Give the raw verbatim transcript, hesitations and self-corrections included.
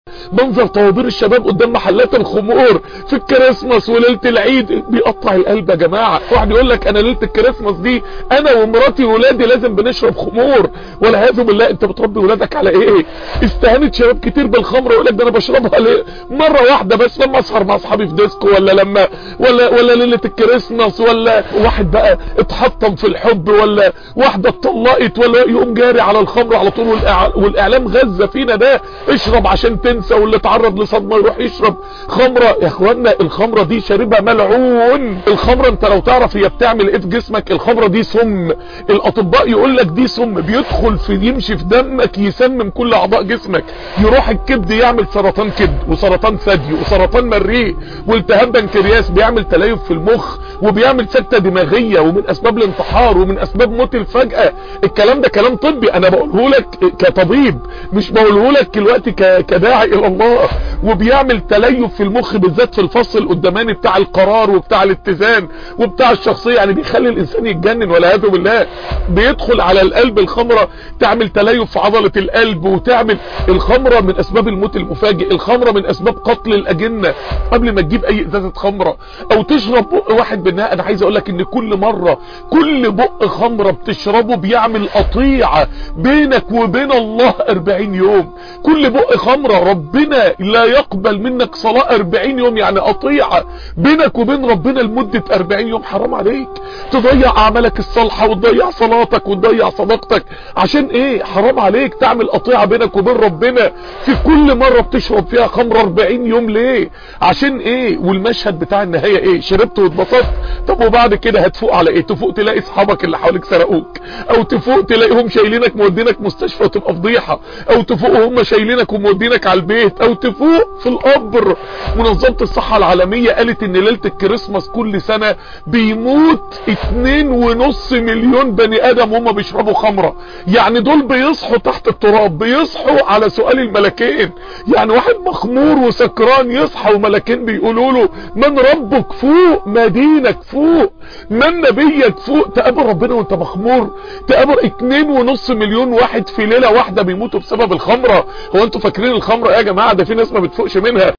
منظر طوابير الشباب قدام محلات الخمور في الكريسماس وليله العيد بيقطع القلب يا جماعه. واحد يقول لك انا ليله الكريسماس دي انا ومراتي وولادي لازم بنشرب خمور، والعياذ بالله. انت بتربي ولادك على ايه؟ استهانت شباب كتير بالخمر ويقول لك ده انا بشربها ليه مره واحده بس لما اسهر مع اصحابي في ديسكو، ولا لما ولا ولا ليله الكريسماس، ولا واحد بقى اتحطم في الحب، ولا واحده اتطلقت، ولا يقوم جاري على الخمر على طول. والاعلام غزه فينا ده، اشرب عشان تنسى، واللي اتعرض لصدمه يروح يشرب خمره. يا اخوانا الخمره دي شاربها ملعون. الخمره انت لو تعرف هي بتعمل ايه في جسمك، الخمره دي سم. الاطباء يقول لك دي سم بيدخل في يمشي في دمك يسمم كل اعضاء جسمك، يروح الكبد يعمل سرطان كبد وسرطان ثدي وسرطان مريء والتهاب بنكرياس، بيعمل تليف في المخ وبيعمل سكته دماغيه، ومن اسباب الانتحار ومن اسباب موت الفجأة. الكلام ده كلام طبي انا بقوله لك كطبيب، مش بقوله لك دلوقتي كداعي الى الله. وبيعمل تليف في المخ بالذات في الفص القداماني بتاع القرار وبتاع الاتزان وبتاع الشخصيه، يعني بيخلي الانسان يتجنن والعياذ بالله. بيدخل على القلب الخمره تعمل تليف في عضله القلب، وتعمل الخمره من اسباب الموت المفاجئ. الخمره من اسباب قتل الاجنه قبل ما تجيب اي ازازه خمره او تشرب بق واحد بالنهايه. انا عايز اقول لك ان كل مره كل بق خمره بتشربه بيعمل قطيعه بينك وبين الله أربعين يوم. كل بق خمره ربنا لا يقبل منك صلاة أربعين يوم، يعني قطيعة بينك وبين ربنا لمدة أربعين يوم. حرام عليك تضيع اعمالك الصالحة وتضيع صلاتك وتضيع صداقتك عشان ايه؟ حرام عليك تعمل قطيعة بينك وبين ربنا في كل مرة بتشرب فيها خمر أربعين يوم. ليه؟ عشان ايه؟ والمشهد بتاع النهاية ايه؟ شربت واتبسطت، طب وبعد كده هتفوق على ايه؟ تفوق تلاقي اصحابك اللي حواليك سرقوك، او تفوق تلاقيهم شايلينك مودينك مستشفى وتبقى فضيحة، او تفوق هم شايلينك ومودينك على البيت، او تفوق في القبر. منظمة الصحة العالمية قالت ان ليلة الكريسماس كل سنة بيموت اتنين ونص مليون بني ادم وهم بيشربوا خمرة. يعني دول بيصحوا تحت التراب، بيصحوا على سؤال الملكين. يعني واحد مخمور وسكران يصحى وملكين بيقولوا له من ربك؟ فوق. ما دينك؟ فوق. من نبيك؟ فوق. تقابل ربنا وانت مخمور؟ تقابل اتنين ونص مليون واحد في ليلة واحدة بيموتوا بسبب الخمرة. هو انتوا فاكرين الخمرة ايه يا جماعة؟ ده في ناس ما بتفوقش منها.